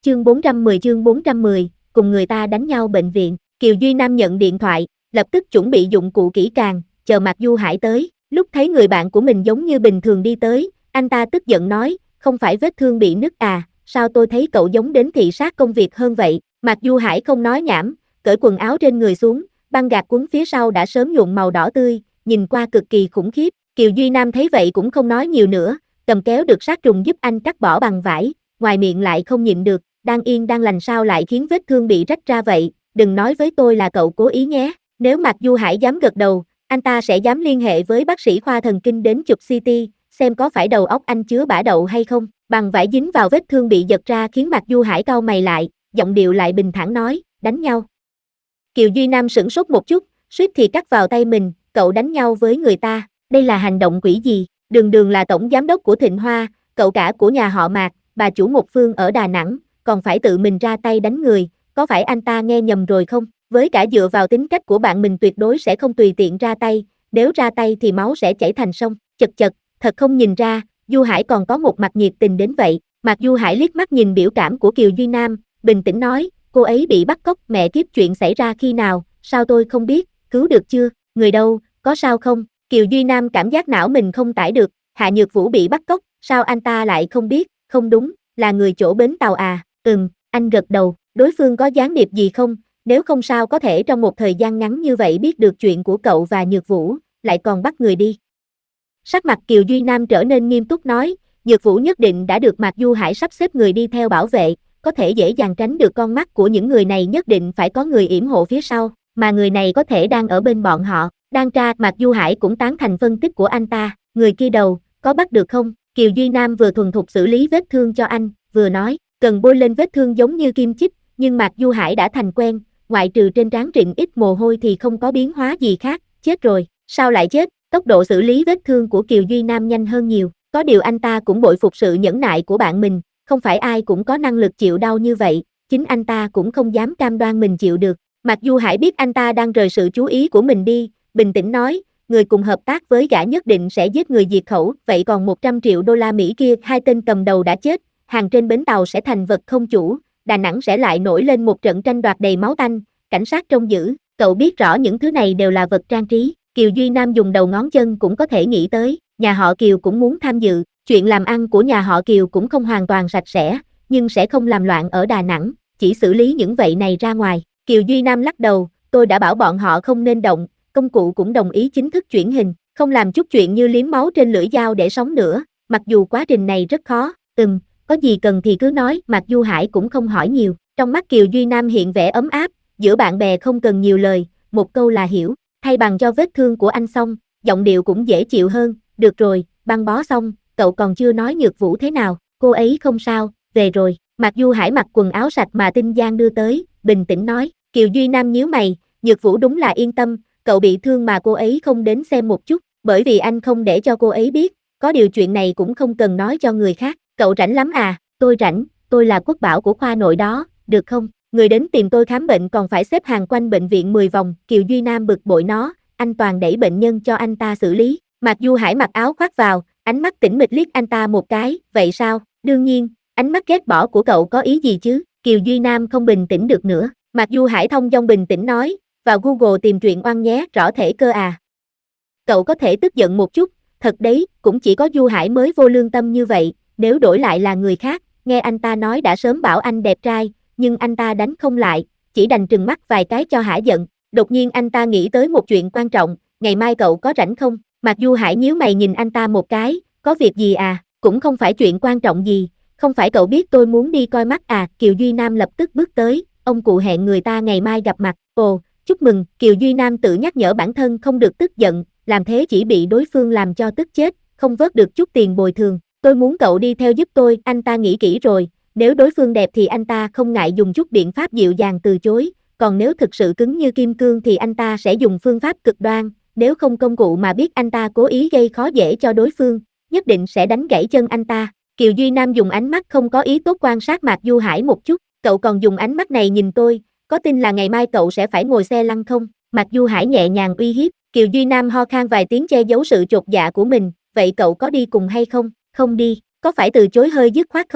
chương 410, cùng người ta đánh nhau bệnh viện. Kiều Duy Nam nhận điện thoại, lập tức chuẩn bị dụng cụ kỹ càng, chờ Mạc Du Hải tới. Lúc thấy người bạn của mình giống như bình thường đi tới, anh ta tức giận nói, không phải vết thương bị nứt à, sao tôi thấy cậu giống đến thị sát công việc hơn vậy. Mạc Du Hải không nói nhảm, cởi quần áo trên người xuống, băng gạc quấn phía sau đã sớm nhuộm màu đỏ tươi, nhìn qua cực kỳ khủng khiếp. Kiều Duy Nam thấy vậy cũng không nói nhiều nữa, cầm kéo được sát trùng giúp anh cắt bỏ bằng vải, ngoài miệng lại không nhịn được, đang yên đang lành sao lại khiến vết thương bị rách ra vậy, đừng nói với tôi là cậu cố ý nhé. Nếu Mạc Du Hải dám gật đầu, anh ta sẽ dám liên hệ với bác sĩ khoa thần kinh đến chụp CT, xem có phải đầu óc anh chứa bã đậu hay không. Bằng vải dính vào vết thương bị giật ra khiến Mạc Du Hải cau mày lại, giọng điệu lại bình thản nói, đánh nhau. Kiều Duy Nam sửng sốt một chút, suýt thì cắt vào tay mình, cậu đánh nhau với người ta, đây là hành động quỷ gì, đường đường là tổng giám đốc của Thịnh Hoa, cậu cả của nhà họ Mạc, bà chủ một phương ở Đà Nẵng, còn phải tự mình ra tay đánh người, có phải anh ta nghe nhầm rồi không? Với cả dựa vào tính cách của bạn mình tuyệt đối sẽ không tùy tiện ra tay, nếu ra tay thì máu sẽ chảy thành sông. Chật chật, thật không nhìn ra, Du Hải còn có một mặt nhiệt tình đến vậy. Mạc Du Hải liếc mắt nhìn biểu cảm của Kiều Duy Nam, bình tĩnh nói, cô ấy bị bắt cóc, mẹ kiếp chuyện xảy ra khi nào, sao tôi không biết, cứu được chưa, người đâu, có sao không? Kiều Duy Nam cảm giác não mình không tải được, Hạ Nhược Vũ bị bắt cóc, sao anh ta lại không biết, không đúng, là người chỗ bến tàu à, anh gật đầu, đối phương có gián điệp gì không, nếu không sao có thể trong một thời gian ngắn như vậy biết được chuyện của cậu và Nhược Vũ, lại còn bắt người đi. Sắc mặt Kiều Duy Nam trở nên nghiêm túc nói, Nhược Vũ nhất định đã được Mạc Du Hải sắp xếp người đi theo bảo vệ, có thể dễ dàng tránh được con mắt của những người này, nhất định phải có người yểm hộ phía sau, mà người này có thể đang ở bên bọn họ. Đang tra, Mạc Du Hải cũng tán thành phân tích của anh ta, người kia đầu, có bắt được không? Kiều Duy Nam vừa thuần thục xử lý vết thương cho anh, vừa nói, cần bôi lên vết thương giống như kim chích, nhưng Mạc Du Hải đã thành quen, ngoại trừ trên trán rịn ít mồ hôi thì không có biến hóa gì khác, chết rồi, sao lại chết? Tốc độ xử lý vết thương của Kiều Duy Nam nhanh hơn nhiều, có điều anh ta cũng bội phục sự nhẫn nại của bạn mình, không phải ai cũng có năng lực chịu đau như vậy, chính anh ta cũng không dám cam đoan mình chịu được. Mạc Du Hải biết anh ta đang rời sự chú ý của mình đi, bình tĩnh nói, người cùng hợp tác với gã nhất định sẽ giết người diệt khẩu, vậy còn 100 triệu đô la Mỹ kia, hai tên cầm đầu đã chết, hàng trên bến tàu sẽ thành vật không chủ, Đà Nẵng sẽ lại nổi lên một trận tranh đoạt đầy máu tanh, cảnh sát trông giữ, cậu biết rõ những thứ này đều là vật trang trí. Kiều Duy Nam dùng đầu ngón chân cũng có thể nghĩ tới, nhà họ Kiều cũng muốn tham dự, chuyện làm ăn của nhà họ Kiều cũng không hoàn toàn sạch sẽ, nhưng sẽ không làm loạn ở Đà Nẵng, chỉ xử lý những vậy này ra ngoài. Kiều Duy Nam lắc đầu, tôi đã bảo bọn họ không nên động, công cụ cũng đồng ý chính thức chuyển hình, không làm chút chuyện như liếm máu trên lưỡi dao để sống nữa, mặc dù quá trình này rất khó, có gì cần thì cứ nói, Mạc Du Hải cũng không hỏi nhiều, trong mắt Kiều Duy Nam hiện vẻ ấm áp, giữa bạn bè không cần nhiều lời, một câu là hiểu, thay bằng cho vết thương của anh xong, giọng điệu cũng dễ chịu hơn, được rồi, băng bó xong, cậu còn chưa nói Nhược Vũ thế nào, cô ấy không sao, về rồi, Mạc Du Hải mặc quần áo sạch mà Tinh Giang đưa tới, bình tĩnh nói, Kiều Duy Nam nhíu mày, Nhược Vũ đúng là yên tâm, cậu bị thương mà cô ấy không đến xem một chút, bởi vì anh không để cho cô ấy biết, có điều chuyện này cũng không cần nói cho người khác, cậu rảnh lắm à, tôi rảnh, tôi là quốc bảo của khoa nội đó, được không? Người đến tìm tôi khám bệnh còn phải xếp hàng quanh bệnh viện 10 vòng, Kiều Duy Nam bực bội nó, anh toàn đẩy bệnh nhân cho anh ta xử lý. Mạc Du Hải mặc áo khoác vào, ánh mắt tĩnh mịch liếc anh ta một cái, vậy sao? Đương nhiên, ánh mắt ghét bỏ của cậu có ý gì chứ? Kiều Duy Nam không bình tĩnh được nữa. Mạc Du Hải thông dong bình tĩnh nói, vào Google tìm truyện oan nhé, rõ thể cơ à. Cậu có thể tức giận một chút, thật đấy, cũng chỉ có Du Hải mới vô lương tâm như vậy, nếu đổi lại là người khác, nghe anh ta nói đã sớm bảo anh đẹp trai, nhưng anh ta đánh không lại, chỉ đành trừng mắt vài cái cho hả giận. Đột nhiên anh ta nghĩ tới một chuyện quan trọng, ngày mai cậu có rảnh không? Mạc Du Hải nhíu mày nhìn anh ta một cái, có việc gì à? Cũng không phải chuyện quan trọng gì, không phải cậu biết tôi muốn đi coi mắt à? Kiều Duy Nam lập tức bước tới, ông cụ hẹn người ta ngày mai gặp mặt. Ồ, chúc mừng. Kiều Duy Nam tự nhắc nhở bản thân không được tức giận, làm thế chỉ bị đối phương làm cho tức chết, không vớt được chút tiền bồi thường. Tôi muốn cậu đi theo giúp tôi, anh ta nghĩ kỹ rồi, nếu đối phương đẹp thì anh ta không ngại dùng chút biện pháp dịu dàng từ chối, còn nếu thực sự cứng như kim cương thì anh ta sẽ dùng phương pháp cực đoan, nếu không công cụ mà biết anh ta cố ý gây khó dễ cho đối phương, nhất định sẽ đánh gãy chân anh ta. Kiều Duy Nam dùng ánh mắt không có ý tốt quan sát Mạc Du Hải một chút, cậu còn dùng ánh mắt này nhìn tôi, có tin là ngày mai cậu sẽ phải ngồi xe lăn không? Mạc Du Hải nhẹ nhàng uy hiếp, Kiều Duy Nam ho khan vài tiếng che giấu sự chột dạ của mình, vậy cậu có đi cùng hay không? Không đi, có phải từ chối hơi dứt khoát không?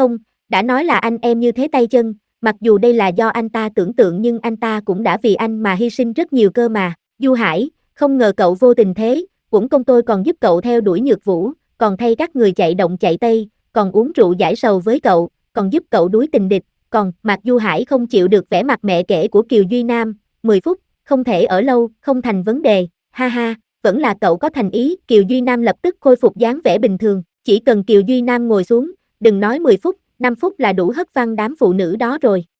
Đã nói là anh em như thế tay chân, mặc dù đây là do anh ta tưởng tượng nhưng anh ta cũng đã vì anh mà hy sinh rất nhiều cơ mà. Du Hải, không ngờ cậu vô tình thế, uổng công tôi còn giúp cậu theo đuổi Nhược Vũ, còn thay các người chạy động chạy tây, còn uống rượu giải sầu với cậu, còn giúp cậu đuối tình địch, còn Mạc Du Hải không chịu được vẻ mặt mẹ kể của Kiều Duy Nam, 10 phút, không thể ở lâu, không thành vấn đề, ha ha, vẫn là cậu có thành ý, Kiều Duy Nam lập tức khôi phục dáng vẻ bình thường, chỉ cần Kiều Duy Nam ngồi xuống, đừng nói 10 phút, 5 phút là đủ hất văng đám phụ nữ đó rồi.